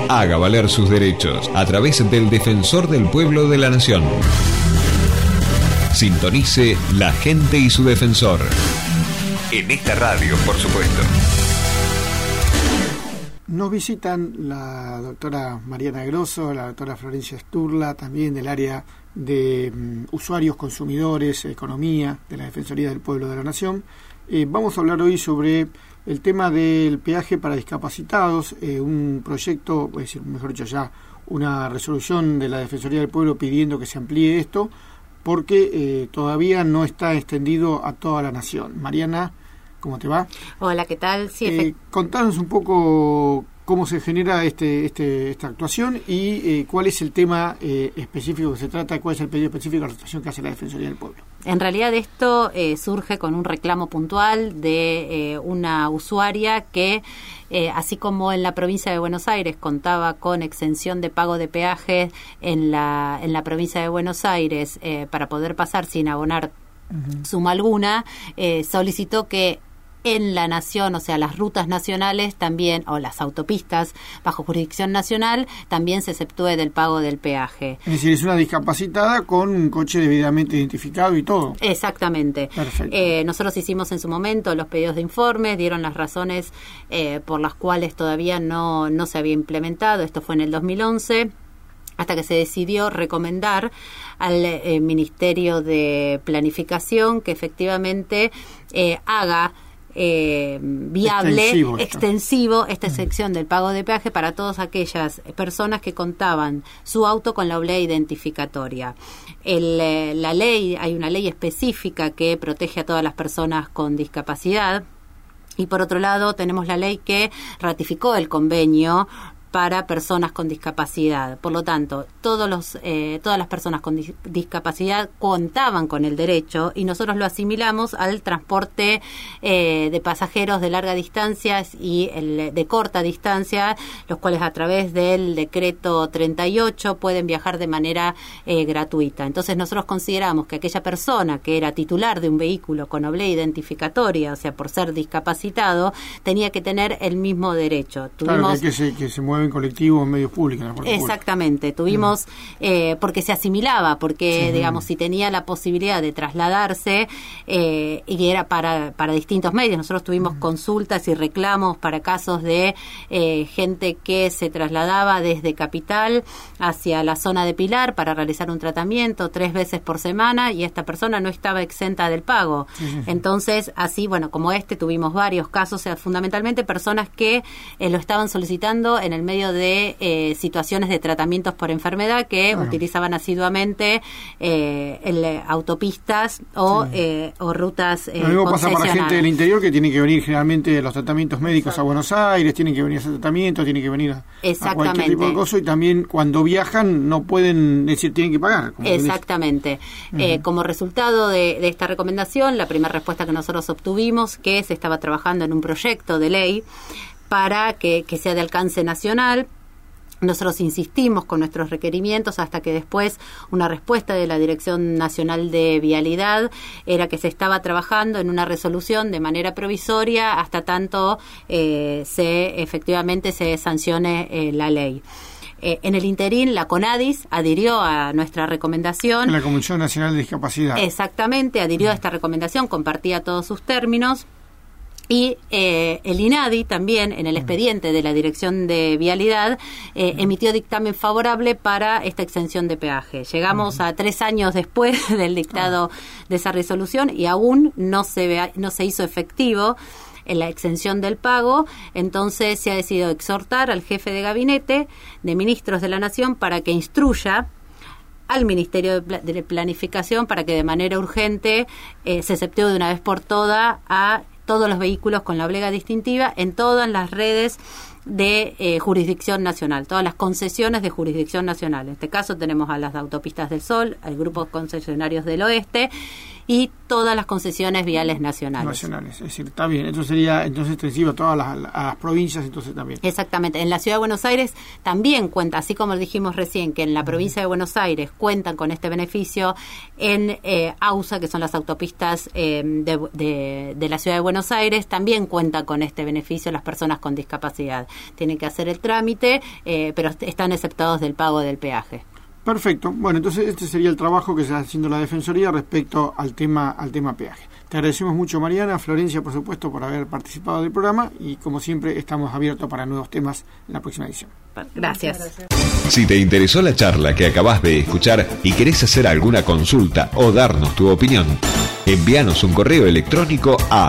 Haga valer sus derechos a través del Defensor del Pueblo de la Nación. Sintonice La Gente y su Defensor. En esta radio, por supuesto. Nos visitan la doctora Mariana Grosso, la doctora Florencia Sturla, también del área de usuarios, consumidores, economía, de la Defensoría del Pueblo de la Nación. Vamos a hablar hoy sobre el tema del peaje para discapacitados, un proyecto, es decir, mejor dicho ya, una resolución de la Defensoría del Pueblo pidiendo que se amplíe esto, porque todavía no está extendido a toda la nación. Mariana, ¿cómo te va? Hola, ¿qué tal? Sí, contanos un poco cómo se genera esta actuación y cuál es el tema específico que se trata, cuál es el pedido específico de la situación que hace la Defensoría del Pueblo. En realidad esto surge con un reclamo puntual de una usuaria que, así como en la provincia de Buenos Aires contaba con exención de pago de peajes en la provincia de Buenos Aires para poder pasar sin abonar suma alguna, solicitó que en la nación, o sea, las rutas nacionales también, o las autopistas bajo jurisdicción nacional, también se exceptúe del pago del peaje. Es decir, es una discapacitada con un coche debidamente identificado y todo. Exactamente. Perfecto. Nosotros hicimos en su momento los pedidos de informes, dieron las razones por las cuales todavía no se había implementado. Esto fue en el 2011. Hasta que se decidió recomendar al Ministerio de Planificación que efectivamente haga viable, extensivo esta excepción del pago de peaje para todas aquellas personas que contaban su auto con la oblea identificatoria. La ley, hay una ley específica que protege a todas las personas con discapacidad, y por otro lado tenemos la ley que ratificó el convenio para personas con discapacidad. Por lo tanto, todas las personas con discapacidad contaban con el derecho, y nosotros lo asimilamos al transporte de pasajeros de larga distancia y el de corta distancia, los cuales a través del decreto 38 pueden viajar de manera gratuita. Entonces nosotros consideramos que aquella persona que era titular de un vehículo con oblea identificatoria, o sea, por ser discapacitado, tenía que tener el mismo derecho. Claro, que se mueve en colectivo, en medios públicos. Exactamente, tuvimos, porque se asimilaba, porque, digamos, si tenía la posibilidad de trasladarse, y era para distintos medios. Nosotros tuvimos consultas y reclamos para casos de gente que se trasladaba desde Capital hacia la zona de Pilar para realizar un tratamiento 3 veces por semana, y esta persona no estaba exenta del pago. Entonces, así, bueno, como tuvimos varios casos, o sea, fundamentalmente personas que lo estaban solicitando en el medio de situaciones de tratamientos por enfermedad que utilizaban asiduamente autopistas o rutas Lo mismo pasa para gente del interior que tiene que venir generalmente a los tratamientos médicos a Buenos Aires, tienen que venir a ese tratamiento, tienen que venir a cualquier tipo de cosa, y también cuando viajan no pueden, decir, tienen que pagar. Exactamente. Como resultado de esta recomendación, la primera respuesta que nosotros obtuvimos, que se estaba trabajando en un proyecto de ley para que sea de alcance nacional. Nosotros insistimos con nuestros requerimientos hasta que después una respuesta de la Dirección Nacional de Vialidad era que se estaba trabajando en una resolución de manera provisoria hasta tanto efectivamente se sancione la ley. En el interín, la CONADIS adhirió a nuestra recomendación. La Comisión Nacional de Discapacidad. Exactamente, adhirió a esta recomendación, compartía todos sus términos. Y el INADI también, en el expediente de la Dirección de Vialidad, emitió dictamen favorable para esta exención de peaje. Llegamos a 3 años después del dictado de esa resolución y aún no se hizo efectivo en la exención del pago. Entonces se ha decidido exhortar al jefe de gabinete de ministros de la Nación para que instruya al Ministerio de Planificación para que de manera urgente se exceptúe de una vez por todas a todos los vehículos con la oblea distintiva en todas las redes de jurisdicción nacional, todas las concesiones de jurisdicción nacional. En este caso tenemos a las autopistas del Sol, al grupo concesionarios del Oeste y todas las concesiones viales nacionales. Es decir, está bien, eso sería entonces extensivo a todas las provincias, entonces también. Exactamente, en la Ciudad de Buenos Aires también cuenta, así como dijimos recién, que en la provincia de Buenos Aires cuentan con este beneficio en AUSA, que son las autopistas de la Ciudad de Buenos Aires, también cuentan con este beneficio las personas con discapacidad. tienen que hacer el trámite, pero están exceptados del pago del peaje. Perfecto. Bueno, entonces este sería el trabajo que está haciendo la Defensoría respecto al tema peaje. Te agradecemos mucho, Mariana, Florencia, por supuesto, por haber participado del programa y, como siempre, estamos abiertos para nuevos temas en la próxima edición. Gracias. Si te interesó la charla que acabas de escuchar y querés hacer alguna consulta o darnos tu opinión, envíanos un correo electrónico a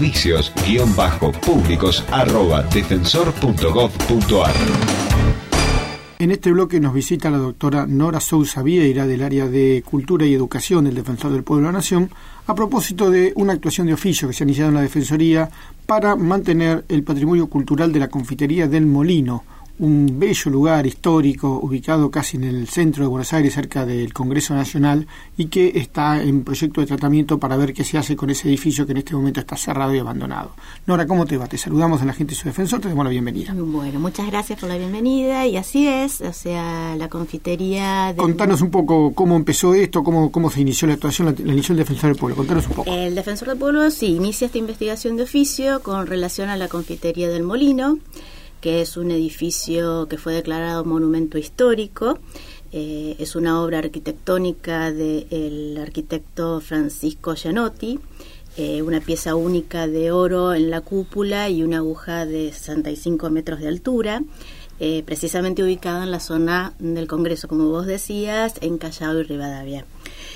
servicios-públicos@defensor.gov.ar. En este bloque nos visita la doctora Nora Sousa Vieira del área de Cultura y Educación del Defensor del Pueblo de la Nación a propósito de una actuación de oficio que se ha iniciado en la Defensoría para mantener el patrimonio cultural de la Confitería del Molino, un bello lugar histórico ubicado casi en el centro de Buenos Aires, cerca del Congreso Nacional, y que está en proyecto de tratamiento para ver qué se hace con ese edificio que en este momento está cerrado y abandonado. Nora, ¿cómo te va? Te saludamos en La Gente y su Defensor, te damos la bienvenida. Bueno, muchas gracias por la bienvenida, y así es, o sea, la confitería... Contanos un poco cómo empezó esto, cómo se inició la actuación, la inició el Defensor del Pueblo, contanos un poco. El Defensor del Pueblo, sí, inicia esta investigación de oficio con relación a la Confitería del Molino, que es un edificio que fue declarado monumento histórico. Es una obra arquitectónica del arquitecto Francisco Gianotti, una pieza única de oro en la cúpula y una aguja de 65 metros de altura, precisamente ubicada en la zona del Congreso, como vos decías, en Callao y Rivadavia.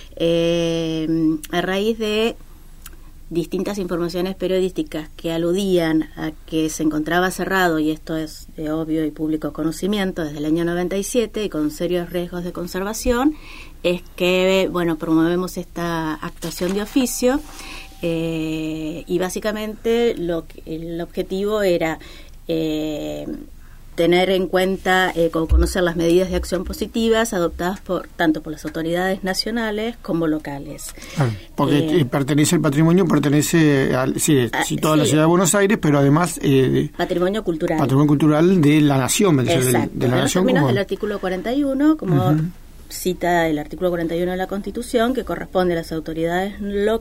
A raíz de distintas informaciones periodísticas que aludían a que se encontraba cerrado, y esto es de obvio y público conocimiento, desde el año 97 y con serios riesgos de conservación, es que, bueno, promovemos esta actuación de oficio, y básicamente el objetivo era tener en cuenta, conocer las medidas de acción positivas adoptadas tanto por las autoridades nacionales como locales. Porque pertenece al patrimonio, pertenece a toda la ciudad de Buenos Aires, pero además... patrimonio cultural. Patrimonio cultural de la nación, Exacto. de la nación. Términos del artículo 41, como cita el artículo 41 de la Constitución, que corresponde a las autoridades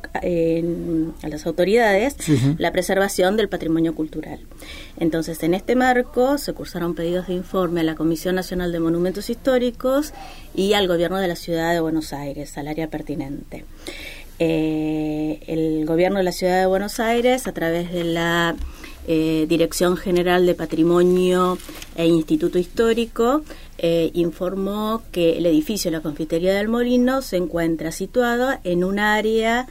la preservación del patrimonio cultural. Entonces, en este marco se cursaron pedidos de informe a la Comisión Nacional de Monumentos Históricos y al Gobierno de la Ciudad de Buenos Aires, al área pertinente. El Gobierno de la Ciudad de Buenos Aires, a través de la Dirección General de Patrimonio e Instituto Histórico, informó que el edificio de la Confitería del Molino se encuentra situado en un área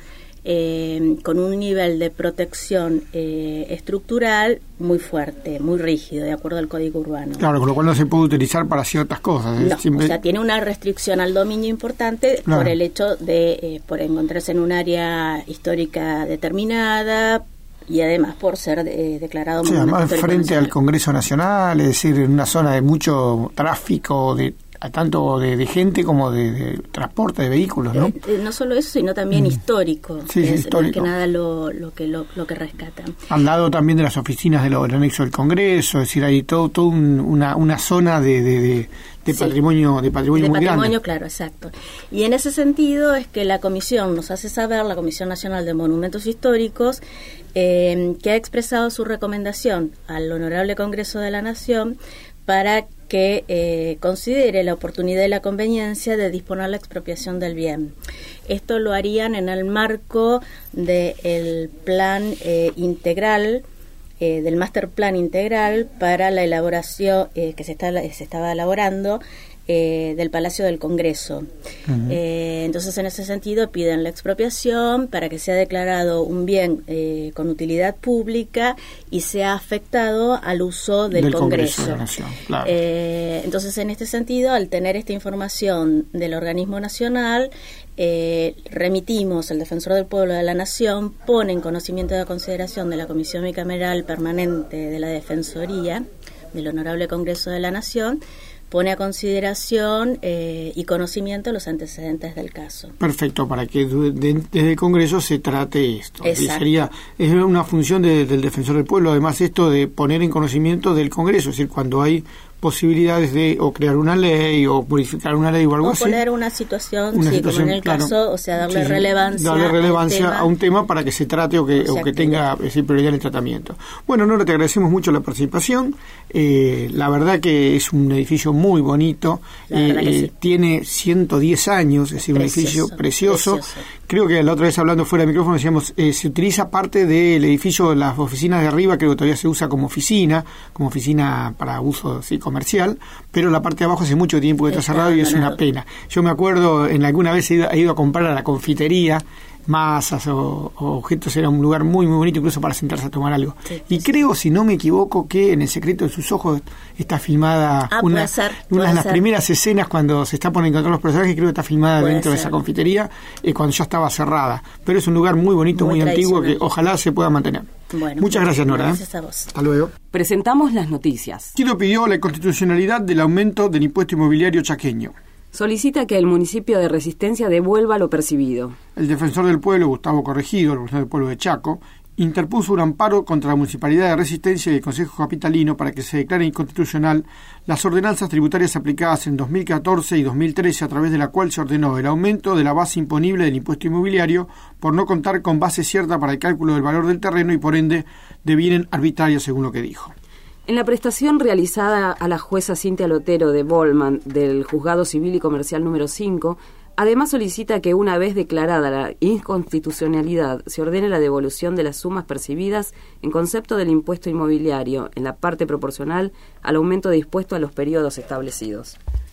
con un nivel de protección estructural muy fuerte, muy rígido, de acuerdo al Código Urbano. Claro, con lo cual no se puede utilizar para ciertas cosas. No, o sea, tiene una restricción al dominio importante, claro, por el hecho de por encontrarse en un área histórica determinada, y además por ser declarado monumento además histórico frente nacional. Al Congreso Nacional, es decir, en una zona de mucho tráfico, tanto de gente como de transporte de vehículos, ¿no? No solo eso, sino también histórico, sí, es histórico. más que nada lo que rescata. Al lado también de las oficinas del anexo del Congreso, es decir, hay todo una zona de patrimonio muy grande. Claro, exacto. Y en ese sentido es que la Comisión nos hace saber, la Comisión Nacional de Monumentos Históricos, que ha expresado su recomendación al Honorable Congreso de la Nación para que considere la oportunidad y la conveniencia de disponer la expropiación del bien. Esto lo harían en el marco del plan integral, del Master Plan Integral para la elaboración que se estaba elaborando del Palacio del Congreso. Entonces, en ese sentido, piden la expropiación para que sea declarado un bien con utilidad pública y sea afectado al uso del Congreso. De la Nación, claro. Entonces, en este sentido, al tener esta información del organismo nacional, remitimos, el Defensor del Pueblo de la Nación pone en conocimiento de consideración de la Comisión Bicameral Permanente de la Defensoría del Honorable Congreso de la Nación, pone a consideración y conocimiento los antecedentes del caso. Perfecto, para que desde el Congreso se trate esto. Exacto. Es una función del Defensor del Pueblo, además esto de poner en conocimiento del Congreso, es decir, cuando hay posibilidades de o crear una ley o modificar una ley o algo así. O poner una situación, como en el caso, o sea, darle relevancia a un tema para que se trate o que tenga prioridad en el tratamiento. Bueno, Nora, te agradecemos mucho la participación. La verdad que es un edificio muy bonito. Sí. Tiene 110 años, es decir, un edificio precioso. Creo que la otra vez hablando fuera de micrófono decíamos, se utiliza parte del edificio, las oficinas de arriba, creo que todavía se usa como oficina para uso comercial, pero la parte de abajo hace mucho tiempo que está cerrado y es una pena. Yo me acuerdo, alguna vez he ido a comprar a la confitería masas o objetos, era un lugar muy muy bonito incluso para sentarse a tomar algo. Y creo, si no me equivoco, que en El secreto de sus ojos está filmada una de las primeras escenas cuando se está poniendo encontrar los personajes, creo que está filmada dentro de esa confitería, cuando ya estaba cerrada. Pero es un lugar muy bonito, muy antiguo, que ojalá se pueda mantener. Bueno, muchas gracias, Nora. Gracias a vos. Hasta luego. Presentamos las noticias. Quiero pidió la inconstitucionalidad del aumento del impuesto inmobiliario chaqueño. Solicita que el municipio de Resistencia devuelva lo percibido. El defensor del pueblo, Gustavo Corregido, el defensor del pueblo de Chaco, interpuso un amparo contra la Municipalidad de Resistencia y el Consejo Capitalino para que se declare inconstitucional las ordenanzas tributarias aplicadas en 2014 y 2013, a través de la cual se ordenó el aumento de la base imponible del impuesto inmobiliario por no contar con base cierta para el cálculo del valor del terreno y por ende devienen arbitrarios, según lo que dijo. En la prestación realizada a la jueza Cintia Lotero de Bolman del Juzgado Civil y Comercial número 5, además solicita que, una vez declarada la inconstitucionalidad, se ordene la devolución de las sumas percibidas en concepto del impuesto inmobiliario en la parte proporcional al aumento dispuesto a los periodos establecidos.